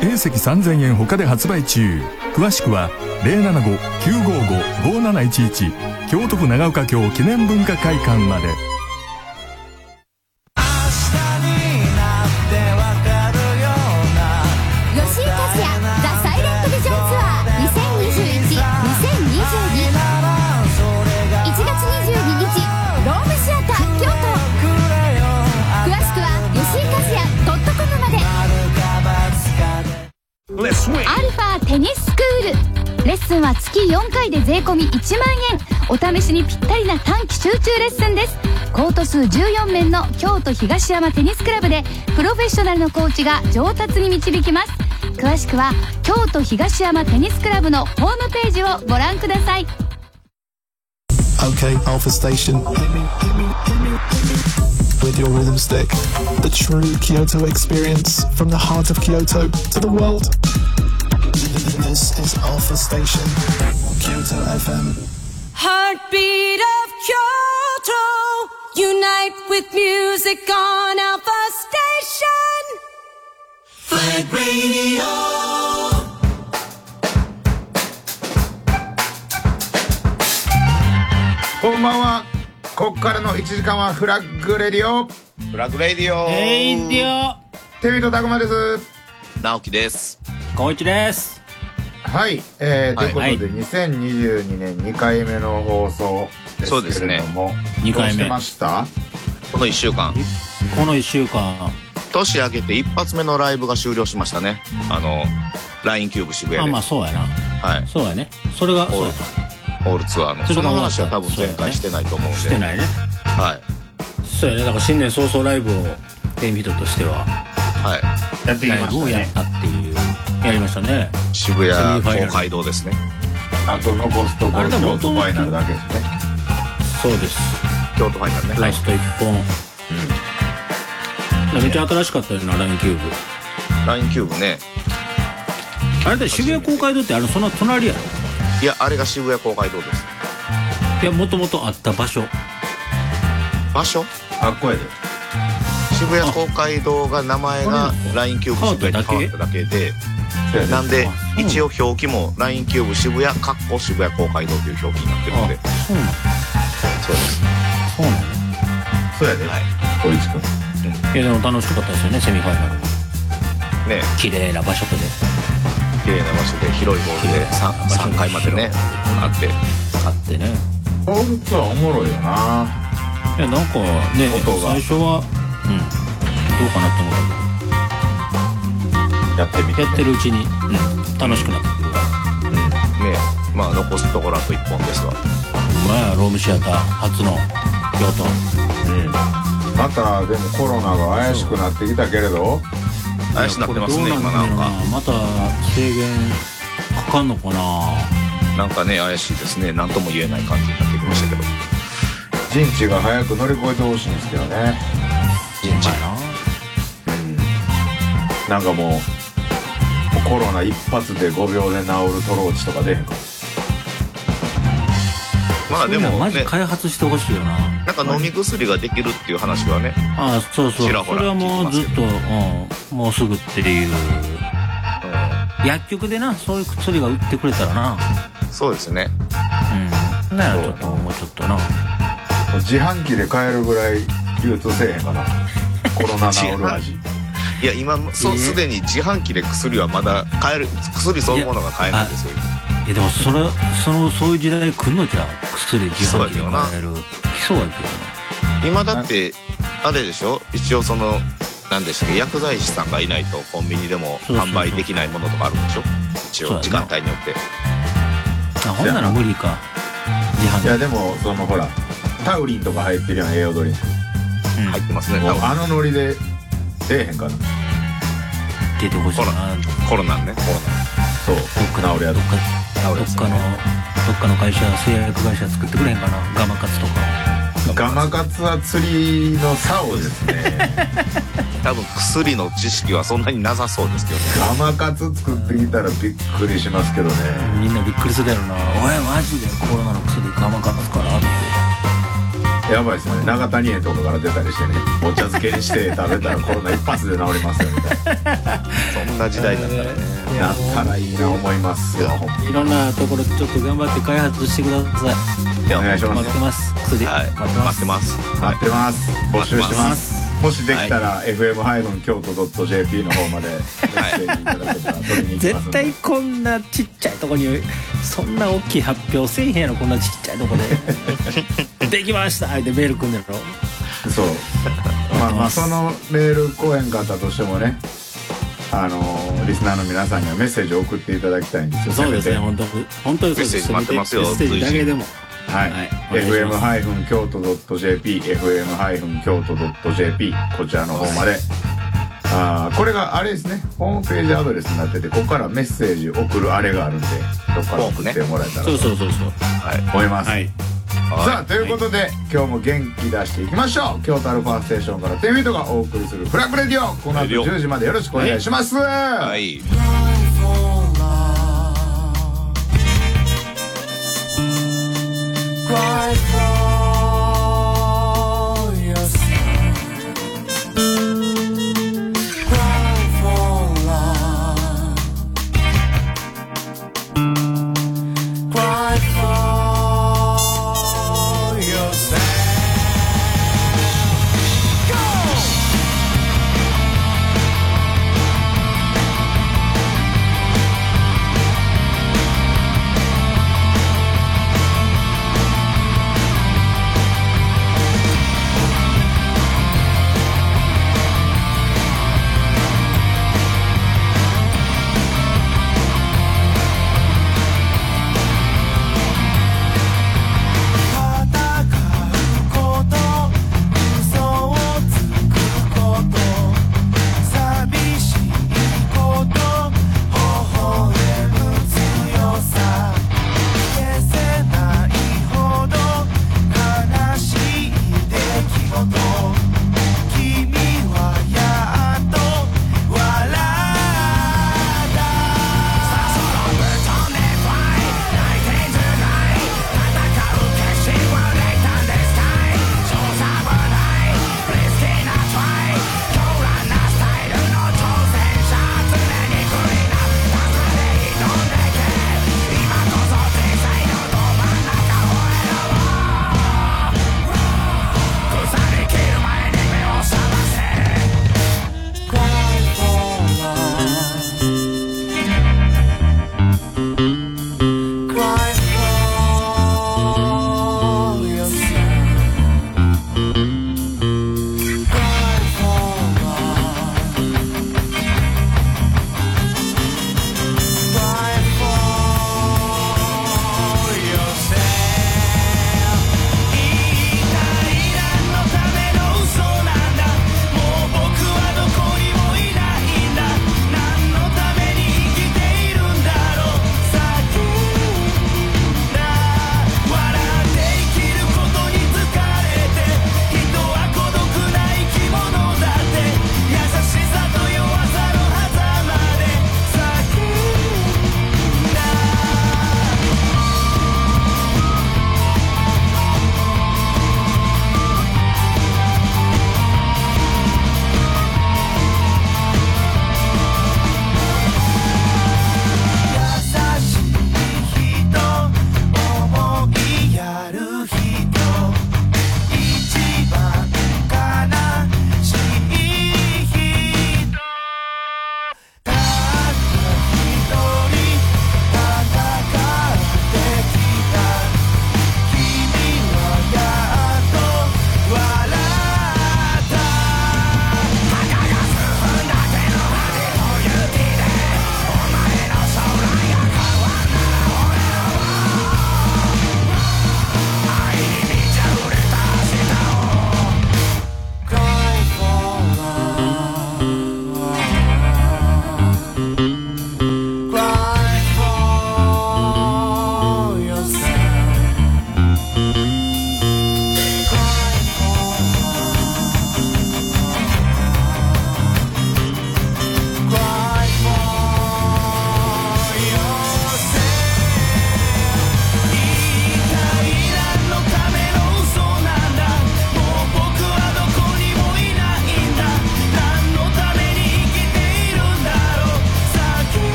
A 席3000円他で発売中。詳しくは 075-955-5711 京都府長岡京記念文化会館まで。 吉井和也ザ・サイレントビジョンツアー2021-2022 1月22日ロームシアター京都。詳しくは吉井和也 .com まで。アルファテニススクールレッスンは月4回で税込み1万円。お試しにぴったりな短期集中レッスンです。コート数14面の京都東山テニスクラブでプロフェッショナルのコーチが上達に導きます。詳しくは京都東山テニスクラブのホームページをご覧ください。 Okay, Alpha Station. With your rhythm stick. The true Kyoto experience from the heart of Kyoto to the world. This is Alpha Station. Kyoto FM. Heartbeat of Kyoto. Unite with music on Alpha Station. Flag Radio. こんばんは。こっからの1時間はフラッグレディオ。 フラッグレディオ。 テミとたくまです。 直樹です。 こいちです。 はい、ということで、2022年2回目の放送ですけれども、 2回目どうしてました？ この1週間。年明けて一発目のライブが終了しましたね。LINE キューブ渋谷で。 まあそうやな。はい。そうやね。それがそうや。 ホールツアーのその話は多分前回してないと思うんで。 してないね。 はい。 そうやね。だから新年早々ライブをテンビトとしてはやってきましたね。 ライブをやったっていうやりましたね。 渋谷公会堂ですね。 あと残すところ京都ファイナルだけですね。 そうです。 京都ファイナルね。 ラスト1本。めっちゃ新しかったよな LINE キューブ。 LINE キューブね。 あれだ渋谷公会堂ってその隣やろ。 いやあれが渋谷公会堂です。 いやもともとあった場所あっこやで。 渋谷公会堂が名前が LINE キューブ渋谷に変わっただけで、なんで一応表記も LINE キューブ渋谷渋谷公会堂という表記になってるので。 そうなの。 そうです。 そうなの。そうやで。小市君。 いやでも楽しかったですよねセミファイナルね。 綺麗な場所で綺麗な場所で広いホールで 3階までねあってね。 ホールツアーおもろいよな。 いやなんかね最初はどうかなと思ったけどやってみて、 やってるうちに楽しくなってくるね。まあ残すところあと1本ですわ。 まあロームシアター初の京都。 またでもコロナが怪しくなってきたけれど。 怪しくなってますね今なんか。 また制限かかんのかな。 なんかね怪しいですね。何とも言えない感じになってきましたけど。 陣地が早く乗り越えてほしいんですけどね。 陣地なんかもうコロナ一発で5秒で治るトローチとか出へんか。 まあでもマジ開発してほしいよな。 なんか飲み薬ができるっていう話はね。 そうちらほらそれはもうずっともうすぐっていう、薬局でなそういう薬が売ってくれたらな。 そうですね。 ちょっともうちょっとな自販機で買えるぐらい流通せえへんかなコロナ治る味。 いや今すでに自販機で薬はまだ買える。薬そのものが買えないんですよ。 いやでもそういう時代来んのじゃ薬自販機で買える来そうやけどな。 今だってあれでしょ。一応何でしたっけ薬剤師さんがいないとコンビニでも販売できないものとかあるんでしょ。一応時間帯によって。 ほんなら無理か自販機。 いやでもほらタウリンとか入ってるやん栄養ドリンク。 入ってますね。 ノリで出えへんかな。 出てほしいな。 コロナね。 そう治るやつ。 どっかの会社製薬会社作ってくれへんかな。ガマカツとか。 ガマカツは釣りの竿ですね。 多分薬の知識はそんなになさそうですけどね。 ガマカツ作ってきたらびっくりしますけどね。 みんなびっくりするやろな。おいマジでコロナの薬ガマカツからって。 やばいですよね。長谷園とかから出たりしてね、お茶漬けにして食べたらコロナ一発で治りますよみたいな。 そんな時代だったらね。 なったらいいな思いますよ。 いろんなところちょっと頑張って開発してください。 お願いします。 待ってます。薬、 はい、待ってます。 待ってます。募集してます。もしできたら FM-京都.jp の方までメッセージいただけたら取りに行きます。 絶対こんなちっちゃいとこにそんな大きい発表せえへんやろ。こんなちっちゃいとこでできましたってメールくんねやろ。 そうまあそのメール来へんかったとしてもね、リスナーの皆さんにはメッセージを送っていただきたいんですよ。 そうですね、本当にメッセージ待ってますよ。 メッセージだけでもはい、FM-京都.jp FM-京都.jp こちらの方まで。これがあれですね、ホームページアドレスになってて、ここからメッセージ送るあれがあるんで、そこから送ってもらえたらと思います。はい、さあということで今日も元気出していきましょう。京都アルファステーションから10フィートがお送りするフラッグレディオ、この後10時までよろしくお願いします。はい、 Cry for yourself. Cry for love. Cry for yourself. Go!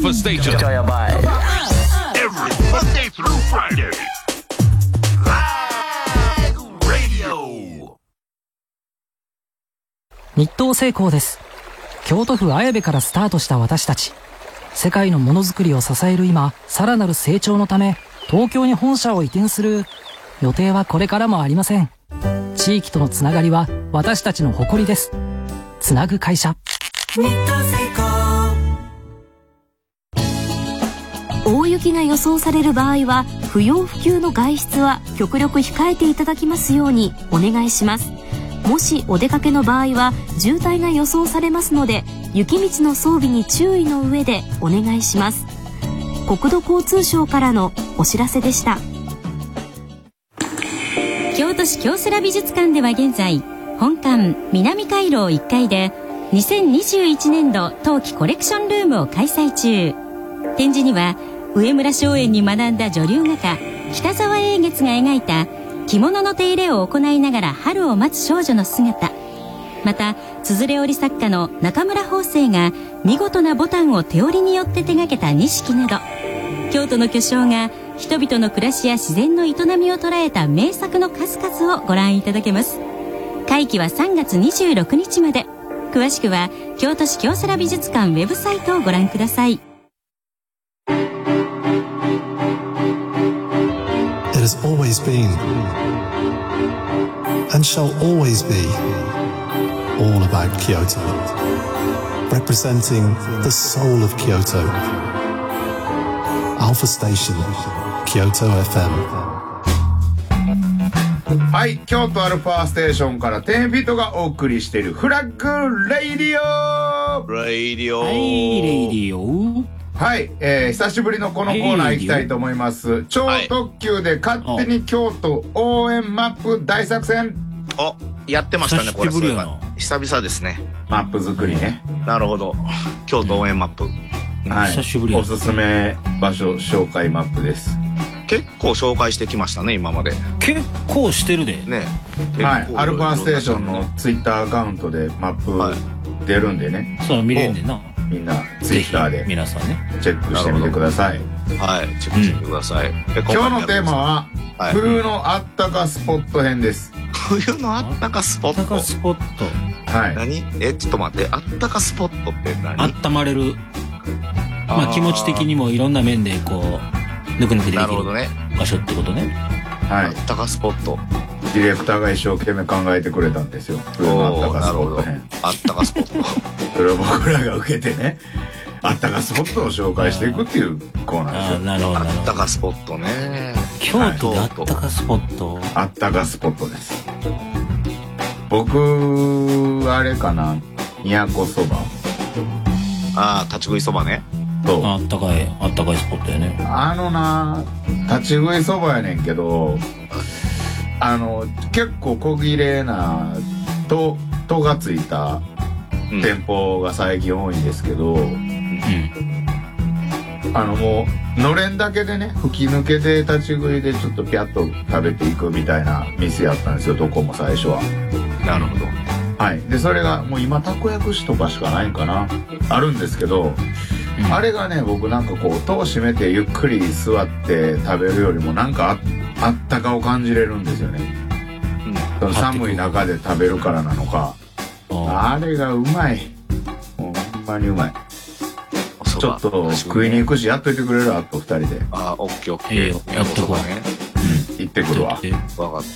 Alpha Station. やばい。 Every Monday through Friday. Flag Radio. 日東製鋼です。京都府綾部からスタートした私たち。世界のものづくりを支える今、さらなる成長のため、東京に本社を移転する予定はこれからもありません。地域とのつながりは私たちの誇りです。つなぐ会社。日東製鋼。大雪が予想される場合は、不要不急の外出は極力控えていただきますようにお願いします。もしお出かけの場合は渋滞が予想されますので、雪道の装備に注意の上でお願いします。国土交通省からのお知らせでした。 京都市京セラ美術館では現在、本館南回廊1階で2021年度冬季コレクションルームを開催中。展示には上村松園に学んだ女流画家北沢英月が描いた着物の手入れを行いながら春を待つ少女の姿、またつづれ織り作家の中村芳生が見事なボタンを手織りによって手掛けた錦など、京都の巨匠が人々の暮らしや自然の営みを捉えた名作の数々をご覧いただけます。会期は3月26日まで。詳しくは京都市京セラ美術館ウェブサイトをご覧ください。 It has always been and shall always be all about Kyoto, representing the soul of Kyoto. Alpha Station, Kyoto FM. はい、京都アルファステーションから10フィートがお送りしているフラッグレイディオ。 レイディオ。 はい、レイディオ。 はい、久しぶりのこのコーナー行きたいと思います。超特急で勝手に京都応援マップ大作戦。 あ、やってましたね、これ。久々ですね。 マップ作りね。 なるほど。京都応援マップ。 はい。久しぶり。おすすめ場所紹介マップです。 結構紹介してきましたね、今まで。 結構してるで。 ね。 はい。アルファステーションのツイッターアカウントでマップ出るんでね。 そう見れんねんな。 みんなツイッターで皆さんねチェックしてみてください。 はい、チェックしてみてください。 今日のテーマは冬のあったかスポット編です。 冬のあったかスポット。 あったかスポット。 はい。何？ちょっと待って。あったかスポットって何？ あったまれる。まあ気持ち的にもいろんな面でこうぬくぬくできる場所ってことね。 はい。 あったかスポット。 ディレクターが一生懸命考えてくれたんですよ。冬のあったかスポット編。 あったかスポット。 それを僕らが受けてね、あったかスポットを紹介していくっていうコーナーですよ。 なるほど。 あったかスポットね。 京都であったかスポット。 あったかスポットです。僕あれかな、都そば。 ああ、立ち食いそばね。 そう。 あったかいスポットやね。 立ち食いそばやねんけど、結構小切れなとがついた店舗が最近多いんですけど、もうのれんだけでね、吹き抜けで立ち食いでちょっとピャッと食べていくみたいな店やったんですよ、どこも最初は。 なるほど。 はい。でそれがもう今たこ焼きとかしかないんかな、あるんですけど、あれがね、僕なんかこう戸を閉めてゆっくり座って食べるよりもなんかあったかを感じれるんですよね。その寒い中で食べるからなのか、あれがうまい。もうほんまにうまい。ちょっと食いに行くし、やっといてくれる？あと2人で。 あ、オッケーオッケー。 やっとこうね。 行ってくるわ。 わかった。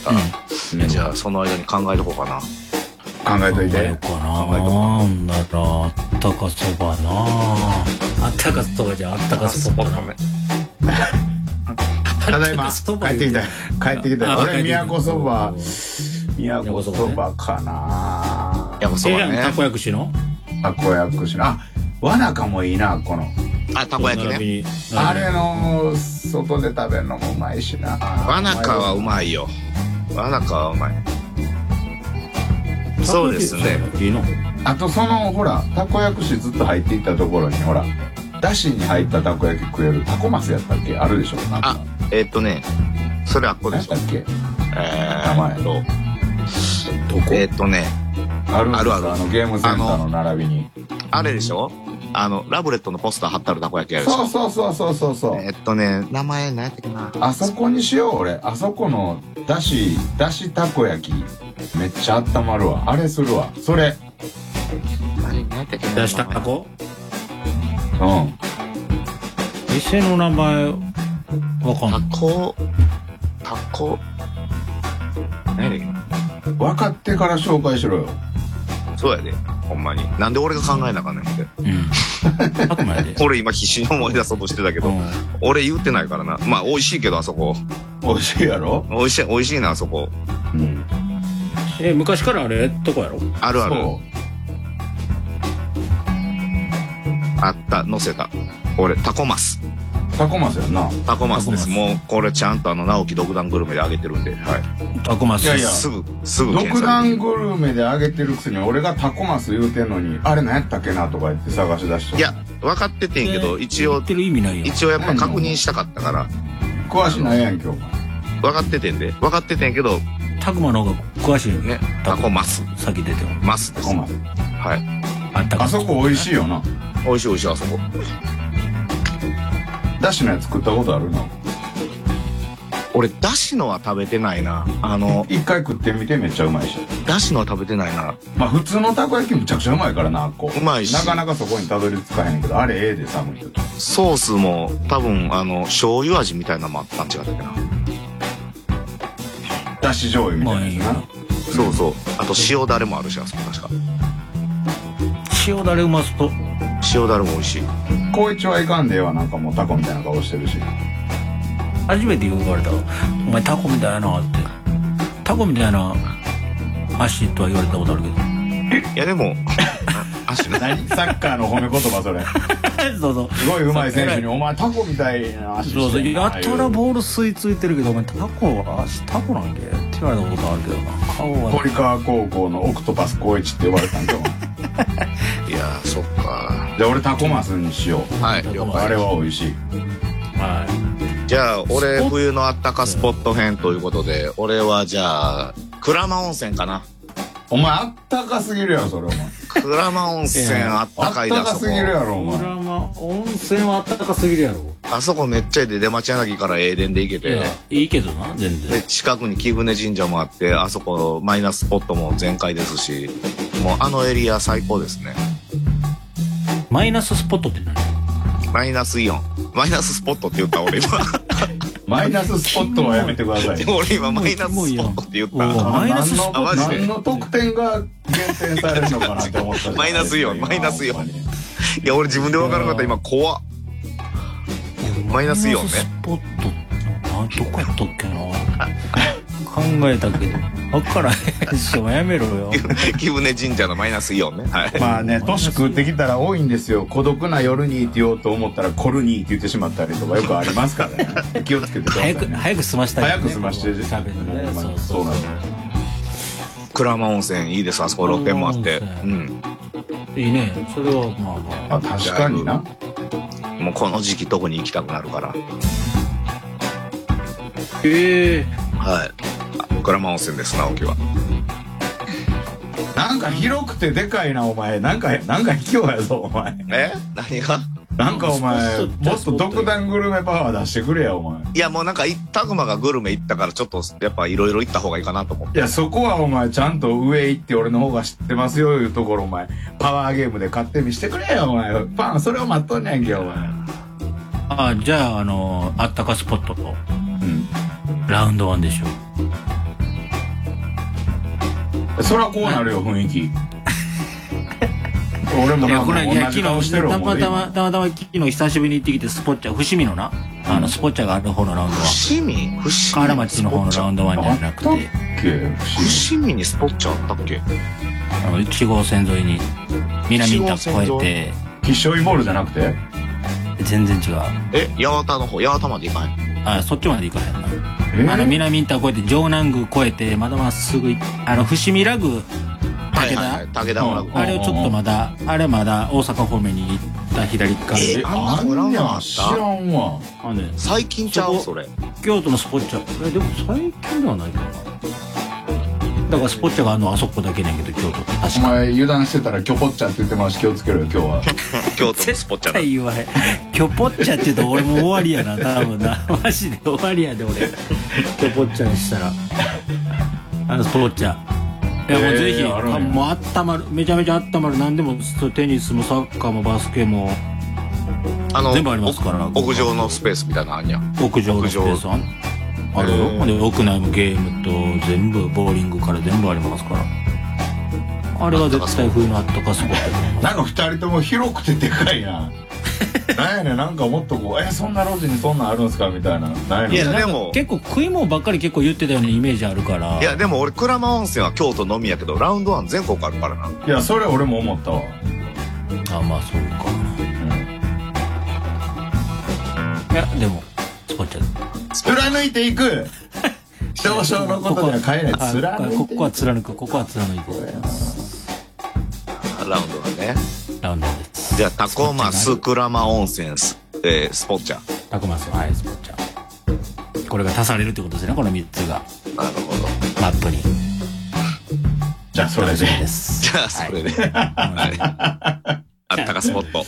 じゃあその間に考えとこうかな。 考えといて。 なんだろう、あったかそばな。あったかそばじゃあったかそばな。 ただいま帰ってきた。俺都そばかな。 都そばね。 たこ焼きの。 あ、わなかもいいな、この。 あ、たこ焼きね。 あれの外で食べるのもうまいしな。 わなかはうまいよ。わなかはうまい。そうですね。 あとそのほら、たこ焼きずっと入っていったところにほら、だしに入ったたこ焼き食えるたこマスやったっけ、あるでしょ。 あ、それあっこでしょ。 何だっけ、 名前どこ？ あるんですか、ゲームセンターの並びに。 あれでしょ。 ラブレットのポスター貼ってあるたこ焼きやるし。 そう。 名前何やったっけな。 あそこにしよう、俺。あそこのだしたこ焼き。めっちゃ温まるわ。あれするわ。それ。 何やったっけな。 だしたこ？ うん。 店の名前、わかんない。 タコ。何やっ分かってから紹介しろよ。 そうやで。ほんまに。なんで俺が考えなあかんねんって。 あくまで。 俺今必死に思い出そうとしてたけど、俺言ってないからな。まあ美味しいけどあそこ。 美味しいやろ？ 美味しいなあそこ。 うん。 昔からあれとこやろ？ あるある。あった、乗せた。俺、タコマス。 タコマスやんな。 タコマスです。もう、これちゃんと直樹独断グルメであげてるんで、はい。 タコマス。 いやいや、 すぐ独断グルメであげてるくせに、俺がタコマス言うてんのに、あれ何やったっけなとか言って探し出しと。 いや、分かっててんけど、一応やっぱ確認したかったから。 詳しないやん、今日。 分かっててんけど、 タコマの方が詳しいよね。タコマス。 先出ても。 マスです。はい。 あそこ美味しいよな。 美味しい、あそこ。 だしのやつ食ったことあるの？ 俺、だしのは食べてないな。 一回食ってみてめっちゃうまいし。 だしのは食べてないな。 まあ普通のたこ焼きむちゃくちゃうまいからな、こう。 うまいし。 なかなかそこにたどり着かへんけど、あれええで寒い時。 ソースも多分、醤油味みたいなのもあったん違ったっけな。 だし醤油みたいなやつな。 そう。あと塩だれもあるし、あそこ確か。 塩だれうまそう。 塩だれも美味しい。 高一はいかんでええわ、なんかもうタコみたいな顔してるし。 初めて言われたわ。お前タコみたいやなって。タコみたいな足とは言われたことあるけど。 いやでも、足何サッカーの褒め言葉それ。 そうすごい上手い選手に、お前タコみたいな足してる。 やったらボール吸い付いてるけど、お前タコは足タコなんけって言われたことあるけどな。顔は。 堀川高校のオクトパス光一って呼ばれたんかも。 いやー、そっか。 じゃあ俺タコマスにしよう。 はい。 あれは美味しい。 はい。 じゃあ俺冬のあったかスポット編ということで、俺はじゃあ鞍馬温泉かな。 お前あったかすぎるやろそれお前。 鞍馬温泉あったかいだ。 あったかすぎるやろお前。 鞍馬温泉はあったかすぎるやろ。 あそこめっちゃいいで、出町柳から栄電で行けて。 いいけどな、全然。 で、近くに貴船神社もあって、あそこマイナススポットも全開ですし、もうエリア最高ですね。 マイナススポットって何？ マイナスイオン。マイナススポットって言った俺今。 マイナススポットはやめてください。 俺今マイナススポットって言った。 マイナススポット何の得点が減点されるのかなって思った。 マイナスイオン。いや俺自分で分からなかった今怖っ。マイナスイオンね。 スポットどこやったっけな。考えたけど分からへんし、やめろよ。 貴船神社のマイナスイオンね。はい。 まあね、年食ってきたら多いんですよ。孤独な夜にって言おうと思ったらコルニーって言ってしまったりとかよくありますからね。気をつけてくださいね。 早く済ましたい。 早く済まして食べるね。 そうなんです。 鞍馬温泉いいです。あそこ露天もあって。うん。 いいね。それはまあ確かにな。 もうこの時期特に行きたくなるから。はい。鞍馬温泉です直樹は。 なんか広くてでかいなお前。なんか卑怯やぞお前。 何が？ なんかお前もっと独断グルメパワー出してくれやお前。 いやもうなんかタグマがグルメ行ったからちょっとやっぱいろいろ行った方がいいかなと思って。 いやそこはお前ちゃんと上行って俺の方が知ってますよいうところお前パワーゲームで勝手にしてくれよお前。パンそれを待っとんねんけお前。 じゃああったかスポットと、ラウンドワンでしょ。 そりゃこうなるよ雰囲気。俺もなんか同じ顔してるたまたま昨日久しぶりに行ってきてスポッチャ伏見のなスポッチャがある方のラウンドワン。河原町の方のラウンドワンじゃなくて。 伏見にスポッチャあったっけ ？1号線沿いに南板越えて。 吉祥イボールじゃなくて？ 全然違う。 八幡の方、八幡まで行かへん？ そっちまで行かへんな。南インター越えて城南宮越えてまだまっすぐ伏見ラグ武田のラグ、あれをちょっとまだ大阪方面に行った左側で。 あんにゃ知らんわ。 最近ちゃうそれ。 京都のスポッチャ。でも最近ではないかな。 だからスポッチャがあるのはあそこだけねんけど、京都って確か。 お前油断してたらキョポッチャって言ってます。気をつけろよ今日は。 京都のスポッチャ絶対言わへん。キョポッチャって言うと俺も終わりやな、多分な。マジで終わりやで俺。キョポッチャにしたら。スポッチャ。いやもうぜひ、もうあったまる、めちゃめちゃあったまる。何でもテニスもサッカーもバスケも全部ありますから。 屋上のスペースみたいなのあんや。 屋上のスペースあるよ。で屋内もゲームと全部ボーリングから全部ありますから。あれは絶対冬のあったかスポット。 なんか2人とも広くてでかいな。なんやねん、なんかもっとこうそんな路地にそんなんあるんすかみたいな。 いやでも結構食い物ばっかり結構言ってたようなイメージあるから。 いやでも俺鞍馬温泉は京都のみやけどラウンドワン全国あるからな。 いやそれ俺も思ったわ。 あ、まあそうか。いやでもスポッチャ貫いていく。少々のことには変えない。貫いていく。 ここは貫く。ここは貫いていく。 ラウンドはね。 ラウンドです。 じゃあタコマス鞍馬温泉スポッチャ。 タコマス、はい、スポッチャ。これが足されるってことですね、この3つが。 なるほど。 マップに。 じゃあそれで。 じゃあそれで。あったかスポット。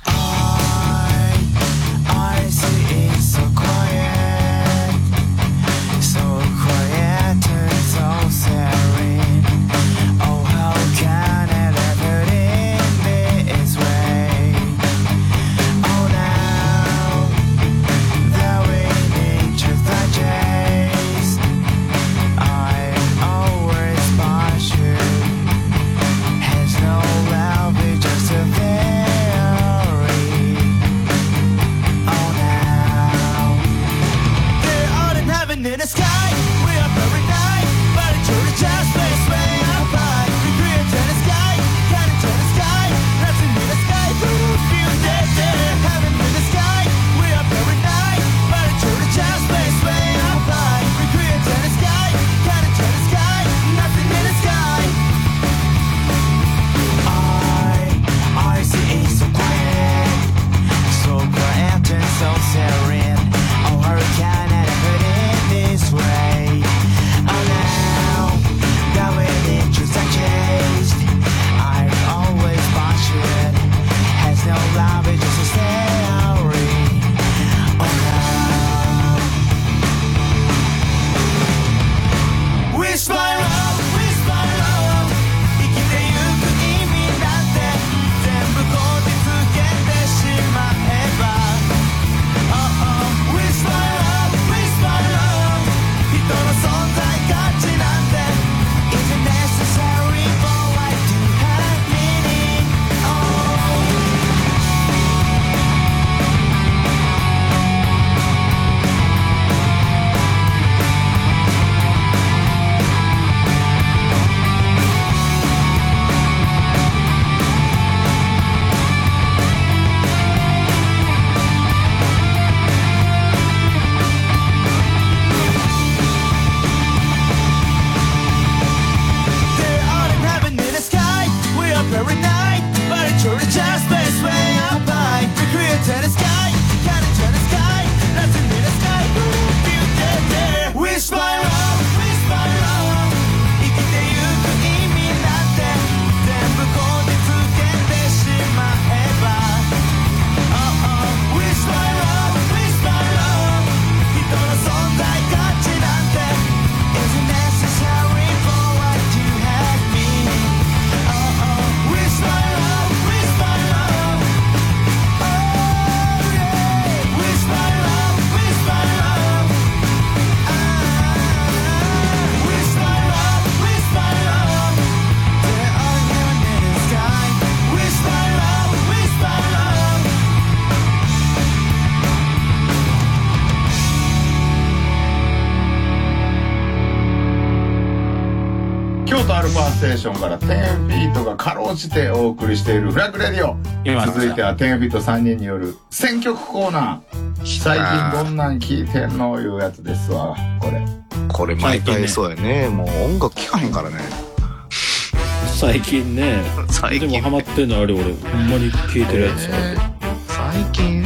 ステーションから10フィートがかろうじてお送りしているフラッグレディオ。続いては10フィート3人による選曲コーナー。最近どんなん聴いてんのいうやつですわ。 これ毎回そうやね。もう音楽聴かへんからね。 最近ね。でもハマってんのあれ俺ほんまに聴いてるやつ。 最近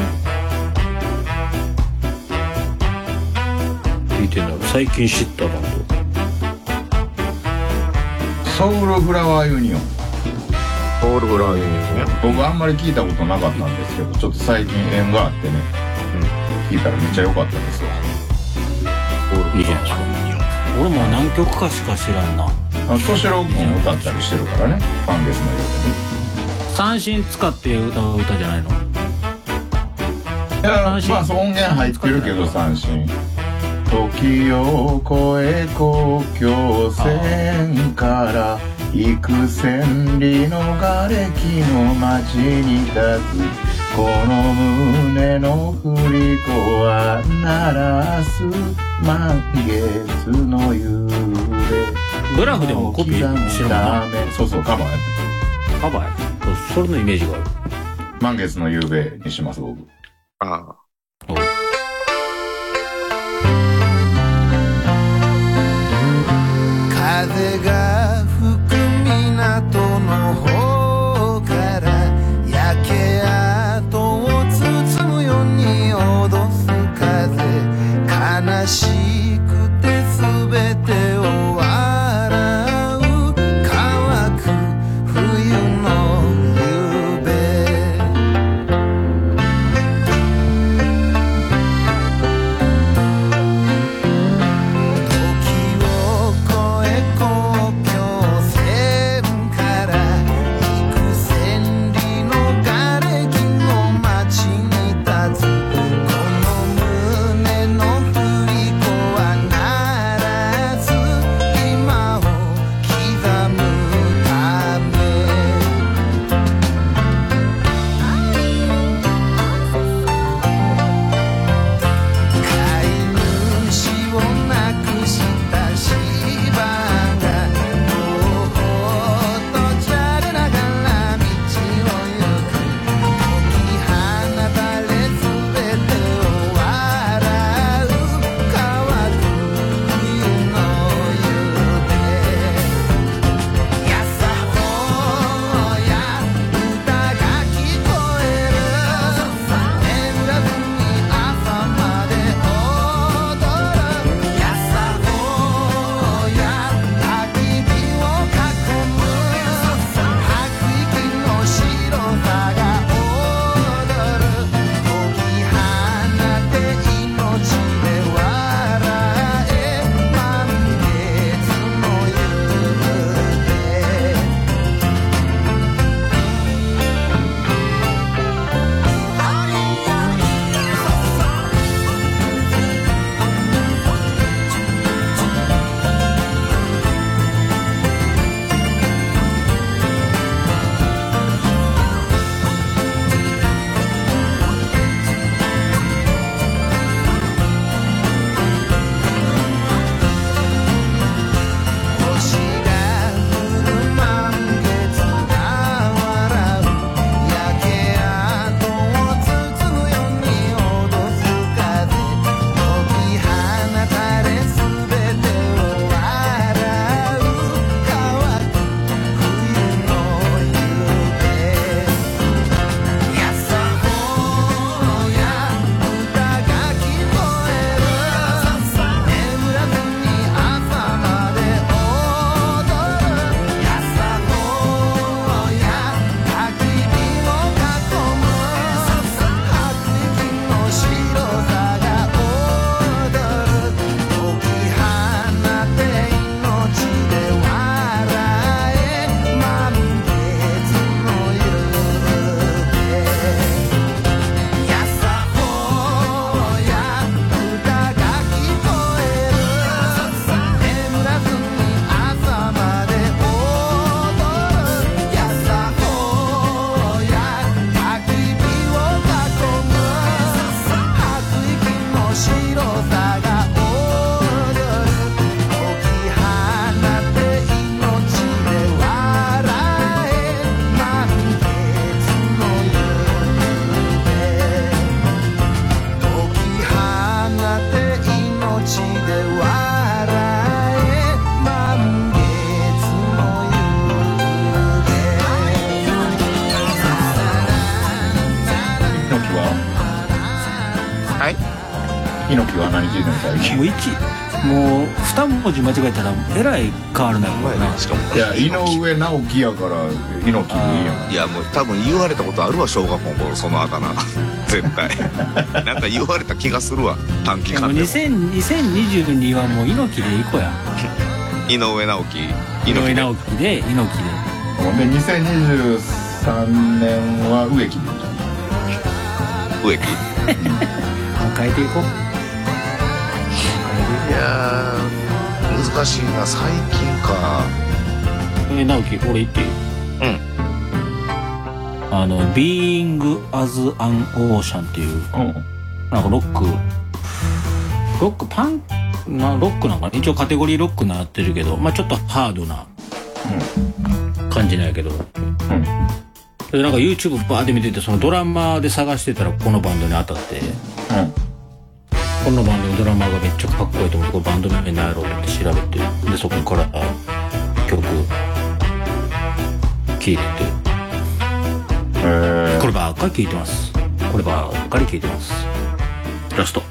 聴いてんの最近知ったバンド。 ソウルフラワーユニオン。 ソウルフラワーユニオンね。 僕あんまり聞いたことなかったんですけど、ちょっと最近縁があってね、聞いたらめっちゃ良かったですわ。 いいじゃないですか。俺も何曲かしか知らんな。 トシロ君歌ったりしてるからね、満月の夜に。 三振使って歌う歌じゃないの？ いや、まあ音源入ってるけど三振。時を越え国境線から幾千里の瓦礫の街に立つ、この胸の振り子は鳴らす満月の夕べ。 グラフでもコピーしてるな。 そうそう、カバーやってる。カバーやそれのイメージがある。 満月の夕べにします、僕。 ああ。 風が吹く港の方から焼け跡を包むように脅す風、悲しくて全てを笑う乾く冬の夕べ。時を越え国境線から幾千里の瓦礫の街に立つ、この胸の振り子は鳴らず今を刻むため。飼い主を亡くした芝がぼーっとじゃれながら道を行く、解き放たれ全てを笑う乾く冬の夕べ。やさほや歌が聞こえる、眠らずに朝まで踊る。やさほや焚き火を囲む、吐く息の白さが踊る。解き放て命で笑え満月の夕べ。星が降る満月が笑う、焼け跡を包むように脅す風、解き放たれ全てを笑う乾く冬の夕べ。やさほや歌が聞こえる、眠らずに朝まで踊る。やさほや焚き火を囲む、吐く息の白さが踊る。解き放て命で笑え満月の夕べ。やさほや歌が聞こえる、眠らずに朝まで踊る。やさほや焚き火を囲む、吐く息の白さが踊る。解き放て命で笑え満月の夕べ。解き放て命で笑え満月の夕べ。 猪木ははい。 猪木は何聞いてるの最近。 もうもう2文字間違えたらえらい変わるなよな。 しかもいや井上直樹やから猪木でいいやん。 いやもう多分言われたことあるわ小学校の頃そのあだ名絶対なんか言われた気がするわ短期間でも。 2022はもう猪木でいこうや。 井上直樹井上直樹で猪木で。 で2023年は植木でいいじゃん。 植木変えていこう。 いやー難しいな最近か。 直樹俺言っていい？Being as an Ocean っていう、なんかロックパンロックなんか一応カテゴリーロックになってるけど、まあちょっとハードな感じなんやけど、でなんか YouTube バーって見ててそのドラマで探してたらこのバンドに当たって、このバンドのドラマがめっちゃかっこいいと思ってこれバンド名何やろうって調べて、でそこから曲聴いてて、こればっかり聴いてます。こればっかり聴いてます。ラスト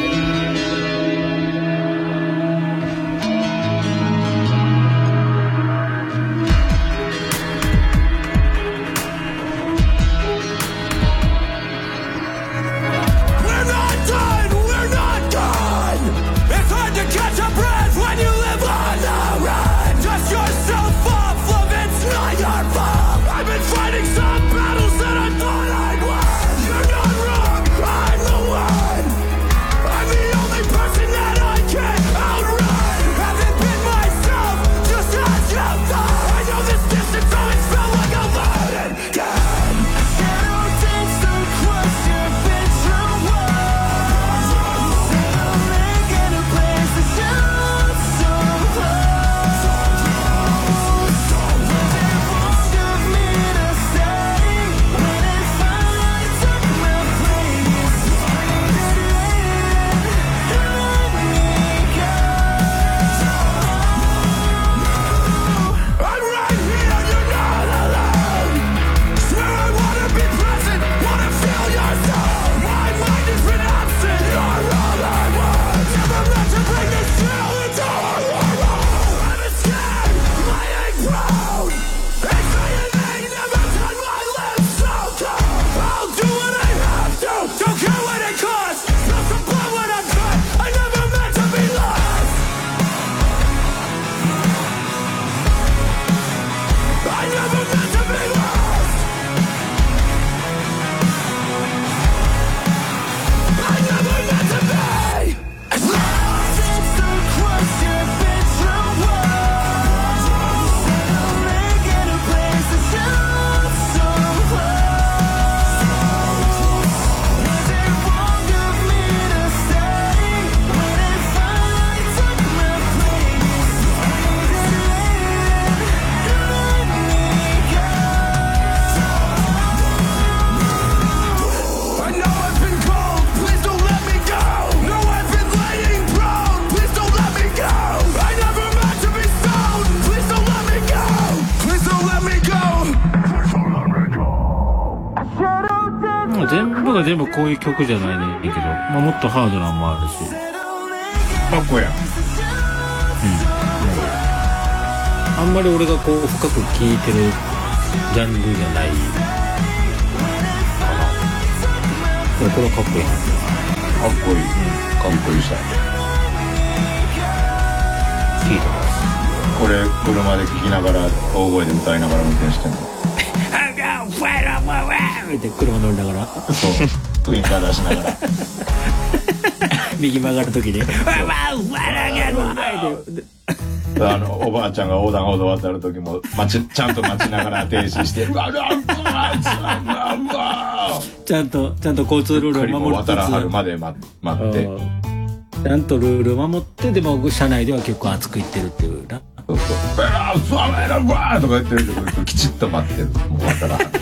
全部こういう曲じゃないねんけど、まあ、もっとハードなのもあるしかっこやん。 あんまり俺がこう深く聴いてるジャンルじゃないかな。これはかっこいいな。 かっこいい、かっこいいさ。 聴いてます。 これ車で聴きながら大声で歌いながら運転してんの。 って車乗りながらそうウインカー出しながら右曲がる時におばあちゃんが横断歩道渡る時もちゃんと待ちながら停止してちゃんと交通ルールを守って渡らはるまで待ってちゃんとルールを守ってでも車内では結構熱くいってるっていうな。 そうそうとか言ってるけどきちっと待ってる。もう渡らはる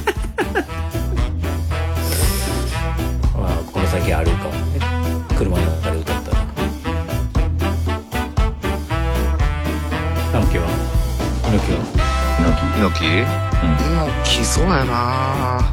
この先あるかもね。車の中で歌ったら。猪木そうやな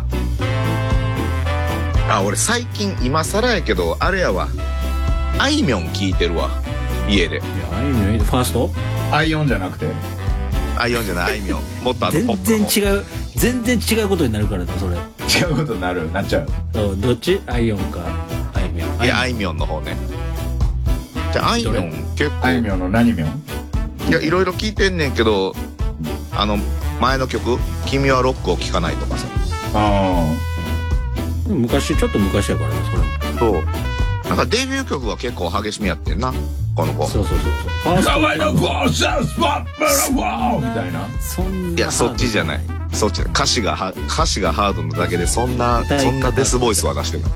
あ。俺最近今更やけどあれやわあいみょん聞いてるわ。 家で。 いやあいみょんファーストアイオンじゃなくてアイオンじゃない、あいみょん。もっとポップ全然違うことになるからなそれ。 違うことになっちゃう。 どっち？アイオンかあいみょん。 いやあいみょんの方ね。じゃああいみょん結構あいみょんの何みょん？ いやいろいろ聞いてんねんけど、前の曲「君はロックを聴かない」とかさ。 昔ちょっと昔やからねそれ。 そうなんかデビュー曲は結構激しめやってんなこの子。 そうかわいのゴーシャスパッパラワーみたいな。 いやそっちじゃない。そっち歌詞がハードなだけでそんなデスボイスは出してない。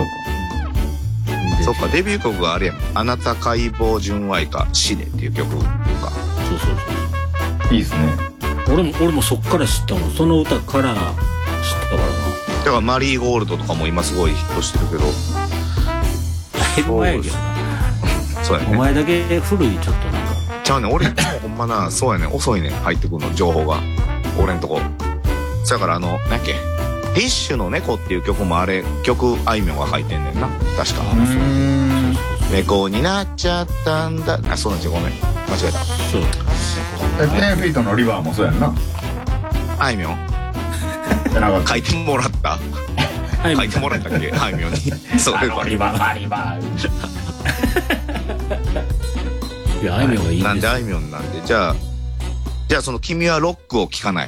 そっかデビュー曲があれやん。あなた解剖純愛か死でっていう曲か。 そういいっすね。 俺もそっから知ったもん。その歌から知ったからな。 だからマリーゴールドとかも今すごいヒットしてるけど。 前やけどな。 そうやね。 お前だけ古いちょっとなんか。 ちゃうね俺ほんまなそうやね遅いね入ってくるの情報が俺んとこ。そやから何やっけディッシュの猫っていう曲もあれ曲あいみょんが書いてんねんな確か。猫になっちゃったんだ。あそうなんちゃうごめん間違えた。 そう。 10フィートのリバーもそうやんな。 あいみょん書いてもらった。書いてもらったっけあいみょんに。そうリバーいやあいみょんがいいんです。 なんであいみょんなんでじゃあその君はロックを聴かない。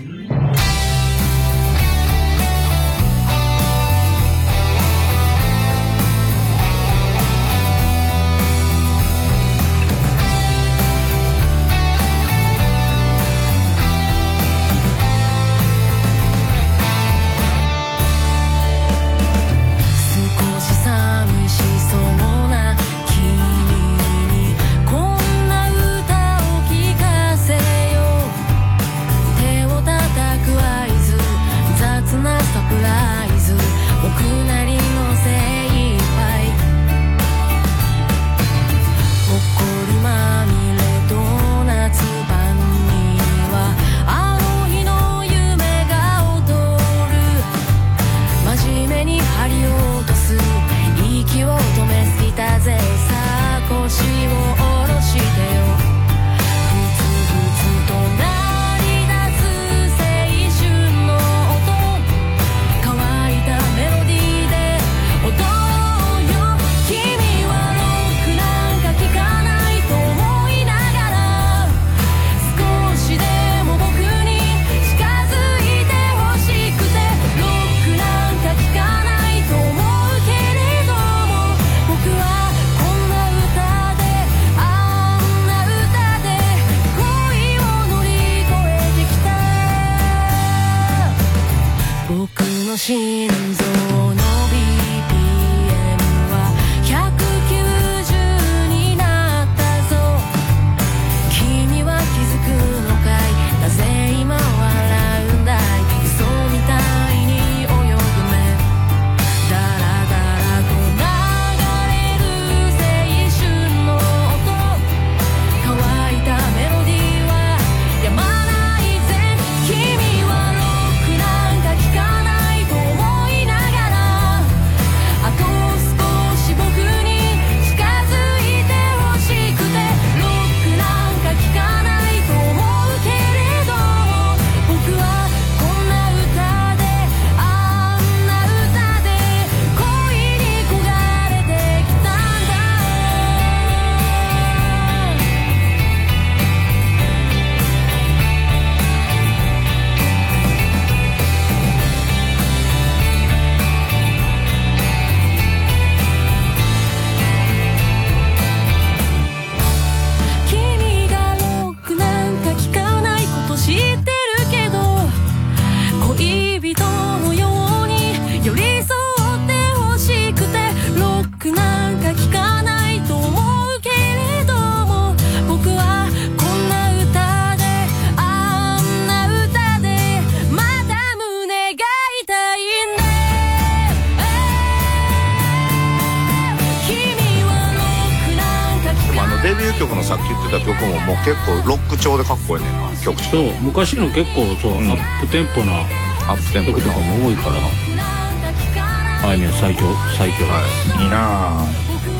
デビュー曲のさっき言ってた曲ももう結構ロック調でかっこいいねんな曲調。 そう昔の結構そう、アップテンポな曲とかも多いからあいみょん最強、 はい、いいなぁ。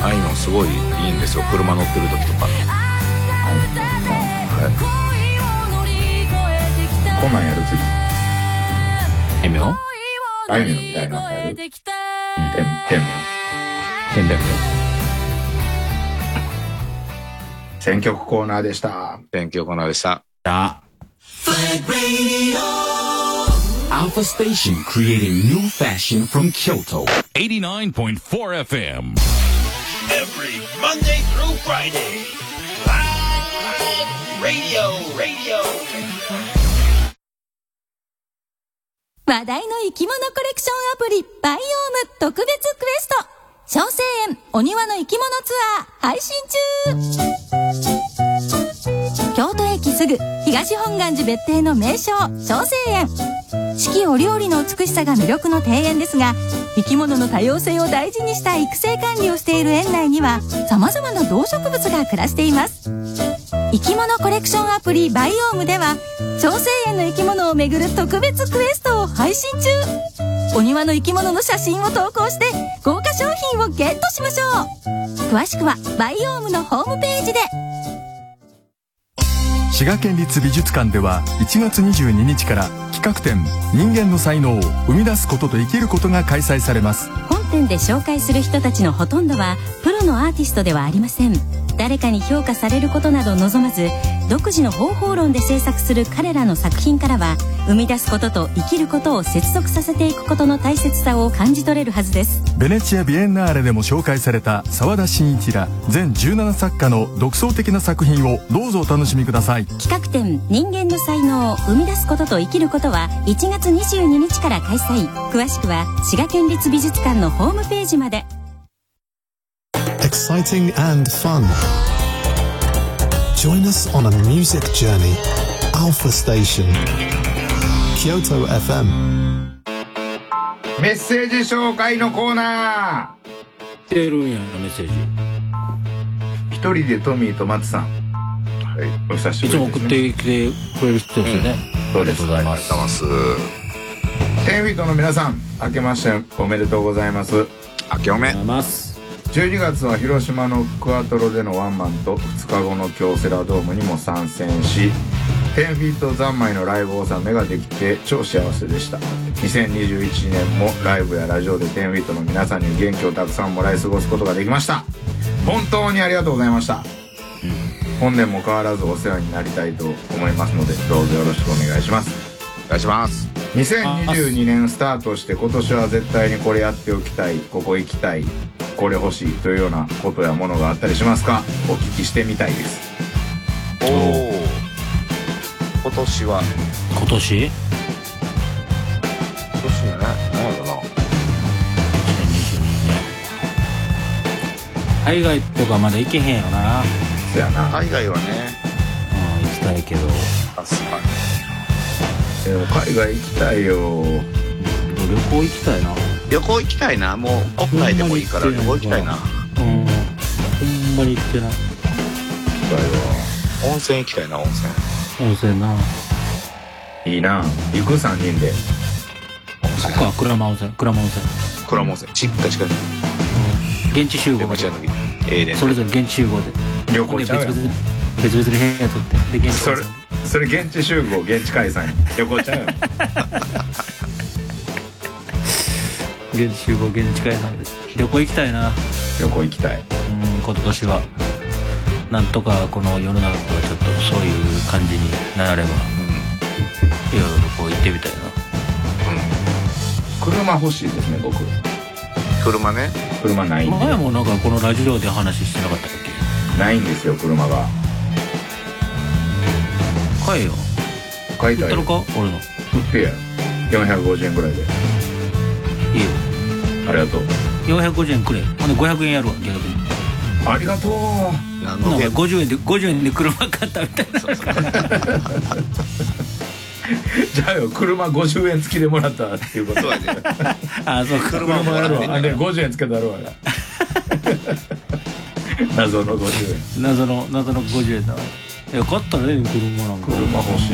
ああいうのすごいいいんですよ、車乗ってる時とか。 こんなんやる次。 天明？ あいみょんみたいなのやる。天明。選曲コーナーでした。 選曲コーナーでした。 Alpha Station creating new fashion from Kyoto. 89.4 FM. Every Monday through Friday. Live radio. 話題の生き物コレクションアプリバイオーム特別クエスト小生園お庭の生き物ツアー配信中。京都駅すぐ東本願寺別邸の名称小生園。四季折々の美しさが魅力の庭園ですが、生き物の多様性を大事にした育成管理をしている園内には様々な動植物が暮らしています。生き物コレクションアプリバイオームでは小生園の生き物をめぐる特別クエストを配信中。お庭の生き物の写真を投稿して豪華商品をゲットしましょう。詳しくはバイオームのホームページで。 滋賀県立美術館では1月22日から企画展人間の才能を生み出すことと生きることが開催されます。 本展で紹介する人たちのほとんどはプロのアーティストではありません。誰かに評価されることなど望まず、独自の方法論で制作する彼らの作品からは生み出すことと生きることを接続させていくことの大切さを感じ取れるはずです。 ベネチア・ビエンナーレでも紹介された沢田真一ら全17作家の独創的な作品をどうぞお楽しみください。 企画展人間の才能を生み出すことと生きることは1月22日から開催。詳しくは滋賀県立美術館のホームページまで。 Exciting and fun. Join us on a music journey. Alpha Station. Kyoto FM. メッセージ紹介のコーナー。来てるんやメッセージ。 一人でトミーと松さん。はい、お久しぶりです、ね。いつも送ってきてくれる人ですよね。 そうです。ありがとうございます。10フィートの皆さん、明けましておめでとうございます。 明けおめ。 12月は広島のクアトロでのワンマンと2日後の京セラドームにも参戦し、10フィート三昧のライブ納めができて超幸せでした。2021年もライブやラジオで10フィートの皆さんに元気をたくさんもらい過ごすことができました。本当にありがとうございました。本年も変わらずお世話になりたいと思いますので、どうぞよろしくお願いします。 お願いします。 2022年スタートして今年は絶対にこれやっておきたい、ここ行きたい、これ欲しいというようなことやものがあったりしますか？お聞きしてみたいです。 おお。今年は今年ね、 何やろな。2022 年。海外とかまだ行けへんよな。 そうやな。海外はね。 行きたいけど。 確かに。 海外行きたいよ。 旅行行きたいな。 旅行行きたいな。もう国内でもいいから旅行行きたいな。 ほんまに行ってない。行きたいわ。温泉行きたいな。温泉な。 いいな。行く3人で。 そっか、鞍馬温泉。 近い。 現地集合で。それぞれ現地集合で。 旅行ちゃうやん。 別々に部屋取って。で、現地それ現地集合、現地解散。旅行ちゃうやん。 現地集合、現地解散です。旅行行きたいな。 旅行行きたい。 今年はなんとかこの世の中がちょっとそういう感じになれば、いろいろこう行ってみたいな。 車欲しいですね、僕。 車ね。 車ないんで。 前もなんかこのラジオで話してなかったっけ？ ないんですよ、車が。 買えよ。 買いたい。 売ったのか？俺の。 売ってや。450円ぐらいで。いいよ。ありがとう。 450円くれ。ほんで500円やるわ、逆に。 ありがとう。 50円で車買ったみたいな。 じゃあよ、車50円付きでもらったっていうことはね。 あ、そう、 車やるわ。50円付けたるわ。謎の50円。 謎の50円だわ。いや、買ったらね、車なんか。 車欲しい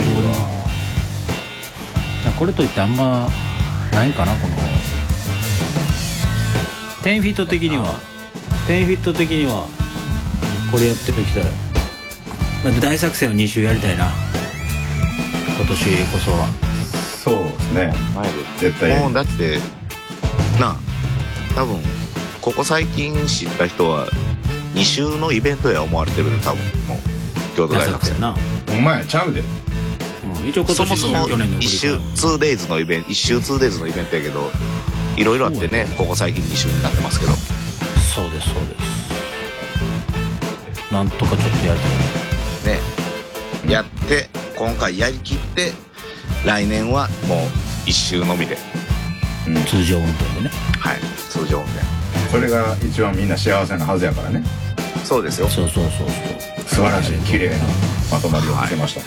わ。これといってあんまないかな、この10フィート的には。 10フィット的にはこれやってきたら、まあ、大作戦を2周やりたいな今年こそは。 そうですね、絶対もうだってなあ、多分ここ最近知った人は2週のイベントや思われてるで、多分もう京都大学生な。 お前ちゃうで、 一応今年そもそも1週 2days のイベント、1週 2days のイベントやけど、いろいろあってね、ここ最近2週になってますけど。 そうですそうです。なんとかちょっとやりたいね、やって今回やりきって、来年はもう1週のみで、 通常運転でね。 はい、通常運転。 それが一番みんな幸せなはずやからね。 そうですよ。 そう素晴らしい綺麗なまとまりを見せました。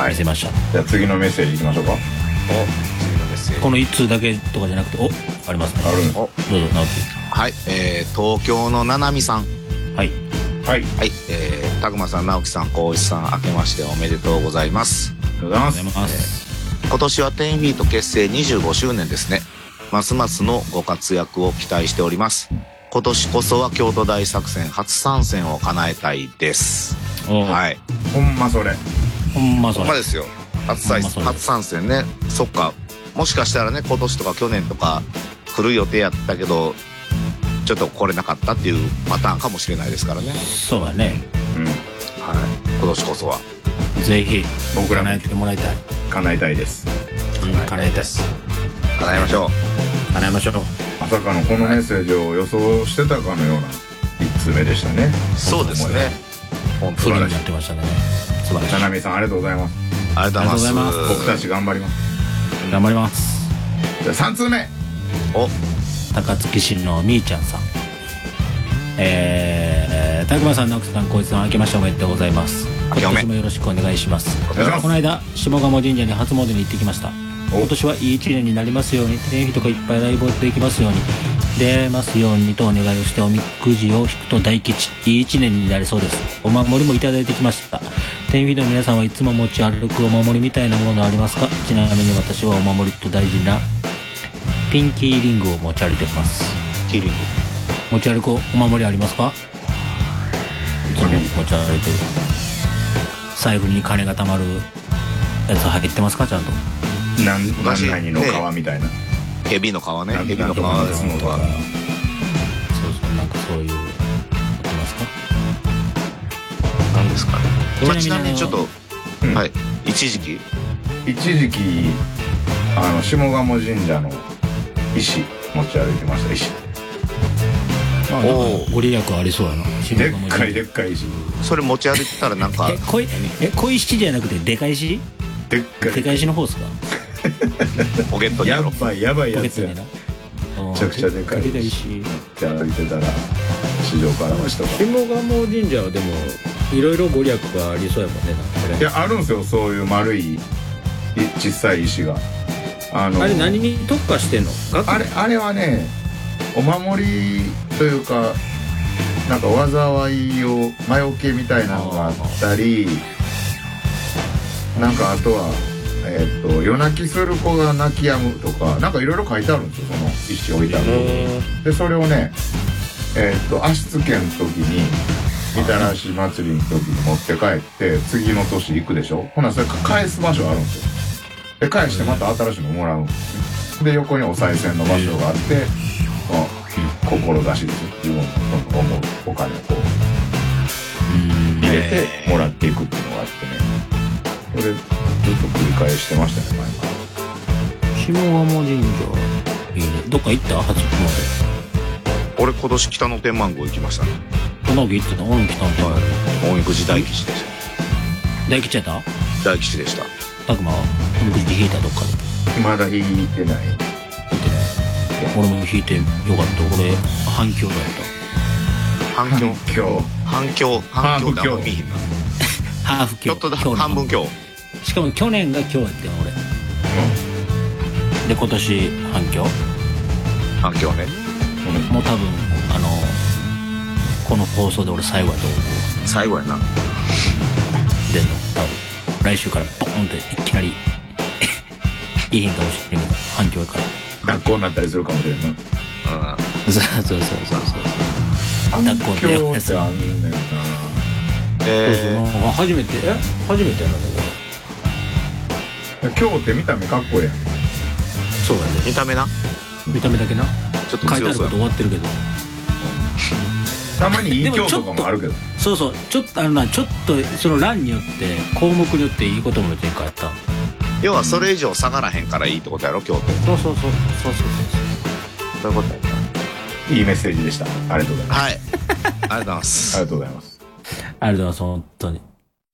見せました。 じゃあ次のメッセージいきましょうか。 この1通だけとかじゃなくて、ありますね。 あるんです。 どうぞ直樹。 はい、東京のななみさん。 はいはいはい、たくまさん、直樹さん、こういちさん、明けましておめでとうございます。 ありがとうございます。 今年は10フィート結成25周年ですね。ますますのご活躍を期待しております。今年こそは京都大作戦初参戦を叶えたいです。はい。 ほんまそれ。 ほんまそれ。 ほんまですよ。初参戦ね。そっか。もしかしたらね、今年とか去年とか来る予定やったけど、ちょっと来れなかったっていうパターンかもしれないですからね。 そうだね。 はい。今年こそは。 ぜひ僕らも叶えてもらいたい。 叶えたいです。 叶えたいです。 叶えましょう。 叶えましょう。 まさかのこのメッセージを予想してたかのような1通目でしたね。 そうですね。 本当になってましたね。素晴らしい。 ななみさんありがとうございます。 ありがとうございます。 僕たち頑張ります。 頑張ります。 じゃあ3通目。 高槻市のみーちゃんさん。たくまさん、直樹さん、こいつさん、明けましておめでとうございます。今年もよろしくお願いします。この間下鴨神社に初詣に行ってきました。今年はいい1年になりますように、天気とかいっぱいライブをできますように、出ますようにとお願いをして、おみくじを引くと大吉、いい1年になりそうです。お守りもいただいてきました。天気の皆さんはいつも持ち歩くお守りみたいなものありますか？ちなみに私はお守りと大事なピンキーリングを持ち歩いています。 キーリング持ち歩くお守りありますか？いつも持ち歩いてる。財布に金が貯まるやつ入ってますか？ちゃんと。 何々の皮みたいな。 蛇の皮ね。蛇の皮ですのとか。 そうなんかそういう持ってますか？ 何ですかね。今ちなみにちょっと、はい、一時期下鴨神社の石持ち歩いてました。石。 ご利益ありそうやな。 でっかい石。 それ持ち歩いてたらなんか小石じゃなくてでかい石？でかい石の方ですか？ ポケットにやろ。 やばいやつやな。めちゃくちゃでかい石持って歩いてたら市場からましたか。 下鴨神社はでもいろいろご利益がありそうやもんね。 いやあるんですよ、そういう丸い小さい石が。 あれ何に特化してんの？ あれはね、お守りというかなんか災いを魔除けみたいなのがあったり、なんかあとは夜泣きする子が泣き止むとか、なんかいろいろ書いてあるんですよ、その石置いてある。でそれをね足つけの時にみたらし祭りの時に持って帰って次の年行くでしょ。ほなそれ返す場所あるんですよ。で返してまた新しいのもらうんですね。で横にお賽銭の場所があって、志ですよ。自分の思うお金をこう入れてもらっていくっていうのがあってね、それずっと繰り返してましたね、前から。 下鴨神社いいね。どっか行った？初詣。 俺今年北野天満宮行きましたね。 直樹行ってた？俺も北野天満宮。 おみくじ大吉でした。 大吉やった？ 大吉でした。 たくまはおみくじ引いた？どっかで。 まだ引いてない。 俺も引いてよかった。俺反響だった。 反響ハーフ強ちょっと半分強。 しかも去年が今日やってん俺。で今年反響ね。もう多分この放送で俺最後やと思う。 最後やな。 で多分来週からボーンっていきなりいい変かもしれないけど反響やから。 学校になったりするかもしれんな。 そう。 抱っこでやつ。 あんねんな。 初めてやな今日って見た目かっこええやん。 そうだね。 見た目だけな。 ちょっと書いてあること終わってるけど。 たまにいい今日とかもあるけど。 そうちょっとちょっとその欄によって項目によっていいことも前回あった。 要はそれ以上下がらへんからいいってことやろ今日って。 そうそういうことやった。 いいメッセージでした。ありがとうございます。 はい。ありがとうございます。 ありがとうございます。 ありがとうございます。本当に。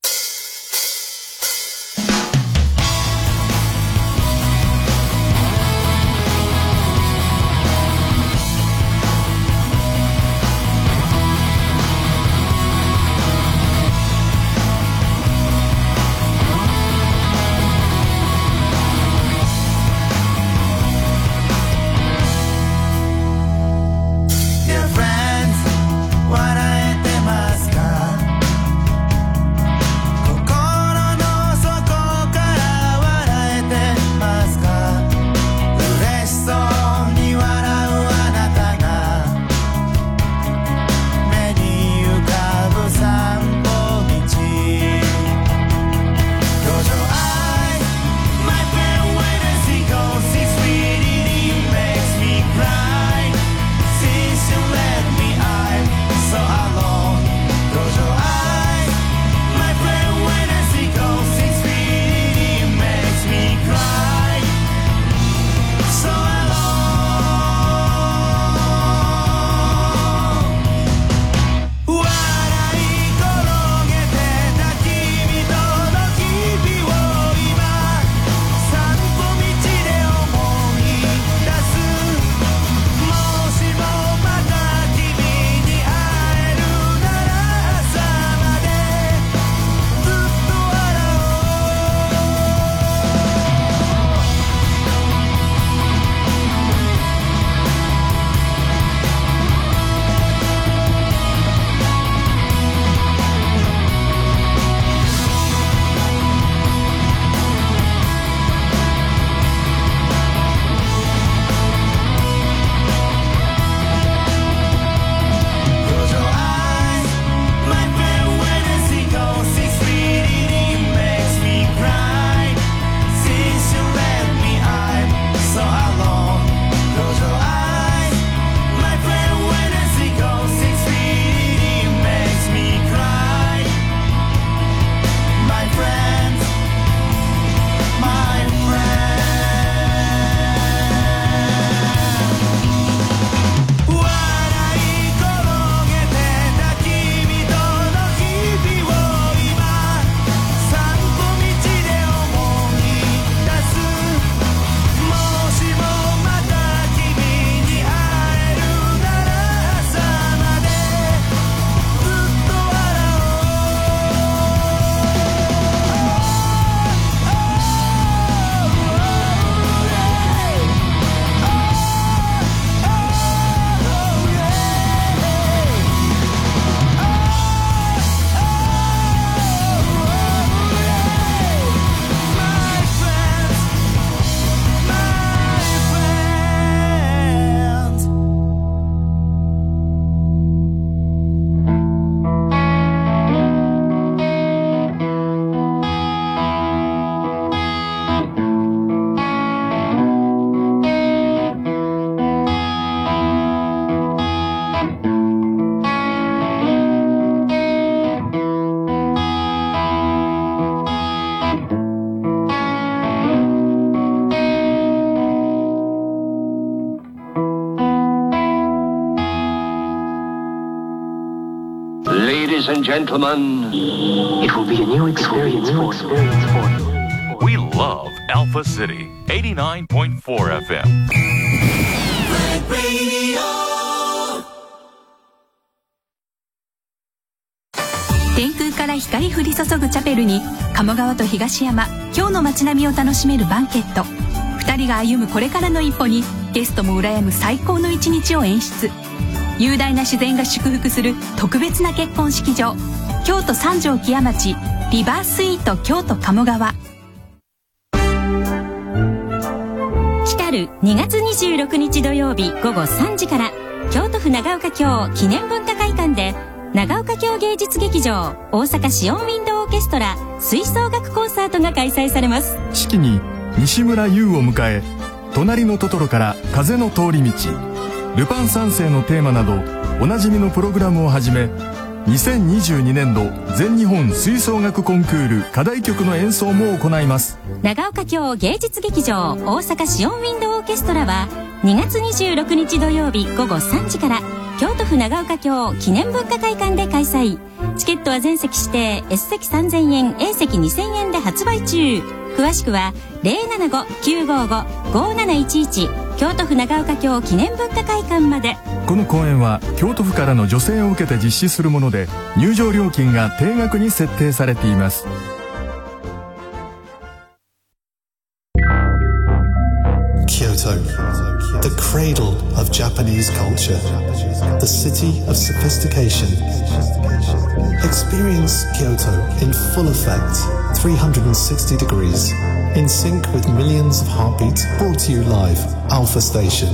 Ladies and gentlemen, it will be a new experience for you. We love Alpha City 89.4 FM. Red Radio. 天空から光降り注ぐチャペルに鴨川と東山、今日の街並みを楽しめるバンケット。2人が歩むこれからの一歩にゲストも羨む最高の一日を演出。雄大な自然が祝福する特別な結婚式場、京都三条木屋町リバースイート京都鴨川。 来たる2月26日土曜日午後3時から京都府長岡京記念文化会館で長岡京芸術劇場大阪シオンウィンドオーケストラ吹奏楽コンサートが開催されます。 式に西村優を迎え、隣のトトロから風の通り道、ルパン三世のテーマなどおなじみのプログラムをはじめ、2022年度全日本吹奏楽コンクール課題曲の演奏も行います。 長岡京芸術劇場大阪シオンウィンドオーケストラは2月26日土曜日午後3時から京都府長岡京記念文化会館で開催。チケットは全席指定 S 席3000円 A 席2000円で発売中。詳しくは 075-955-5711 京都府長岡京記念文化会館まで。 この公演は京都府からの助成を受けて実施するもので、入場料金が定額に設定されています。 Kyoto, the cradle of Japanese culture, the city of sophistication. Experience Kyoto in full effect, 360 degrees, in sync with millions of heartbeats, brought to you live, Alpha Station.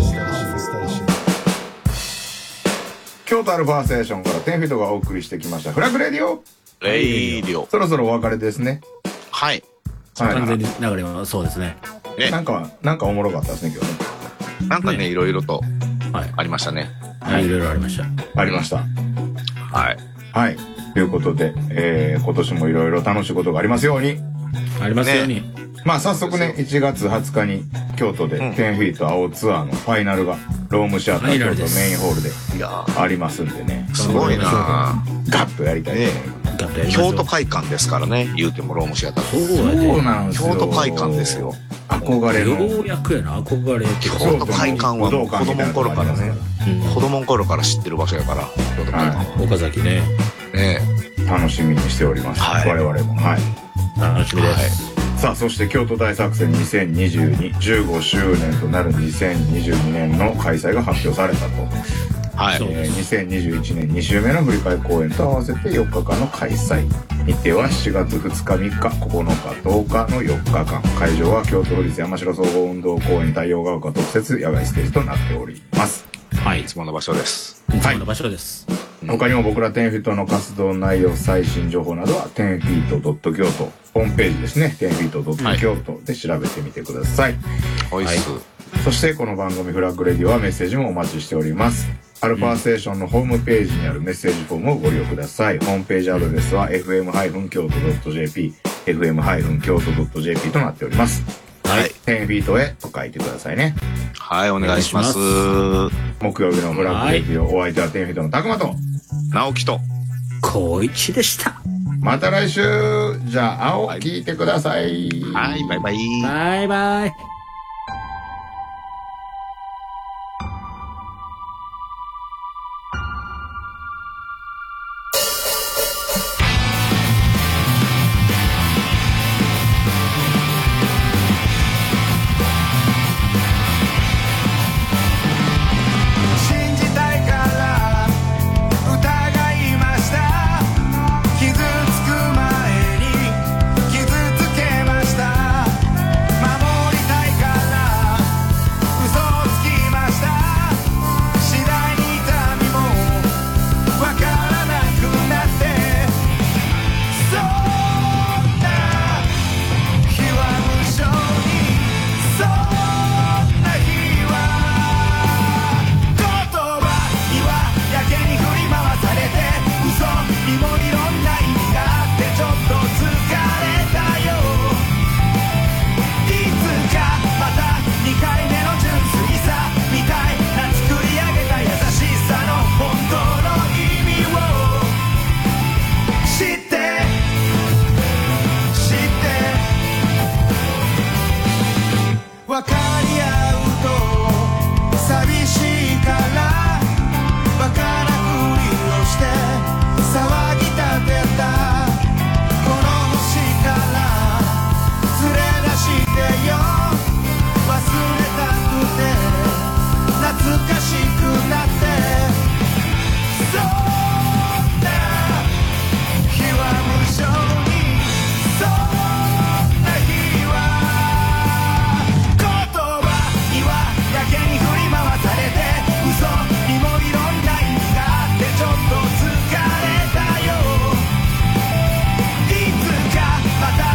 京都アルファステーションから10フィートがお送りしてきましたフラッグレディオ。そろそろお別れですね。 はい。 完全に流れはそうですね。 なんかおもろかったですね今日ね。 なんかね、いろいろとありましたね。 はい、いろいろありました。 ありました。 はい。 はい。ということで、今年もいろいろ楽しいことがありますように。 ありますように。 まあ早速ね、1月20日に京都で10フィート青ツアーのファイナルがロームシアター京都メインホールでありますんでね。 すごいな。 ガッとやりたいね。 京都会館ですからね、言うてもロームシアター。 そうなんですよ。 京都会館ですよ。 憧れの。 ようやくやな、憧れって。 京都会館はもう子供の頃からね、子供の頃から知ってる場所やから、京都会館。 岡崎ね。 楽しみにしております。我々も。はい。 楽しみです。 さあ、そして京都大作戦2022 15周年となる2022年の開催が発表されたと。はい。2021年2週目の振り替え公演と合わせて4日間の開催。日程は7月2日、3日、9日、10日の4日間。会場は京都府立山城総合運動公園太陽が丘特設野外ステージとなっております。 はい。いつもの場所です。 いつもの場所です。 他にも僕ら10フィートの活動内容、最新情報などは10フィート京都ホームページですね。10フィート京都で調べてみてください。 はい。 そしてこの番組フラッグレディオはメッセージもお待ちしております。アルファステーションのホームページにあるメッセージフォームをご利用ください。ホームページアドレスは fm-kyoto.jp fm-kyoto.jp となっております。はい。10フィートへと書いてくださいね。 はい、お願いします。 木曜日のフラッグレディオ、お相手は10フィートのたくまと直樹と光一でした。 また来週。じゃあ青聞いてください。 はい、バイバイ。 バイバイ。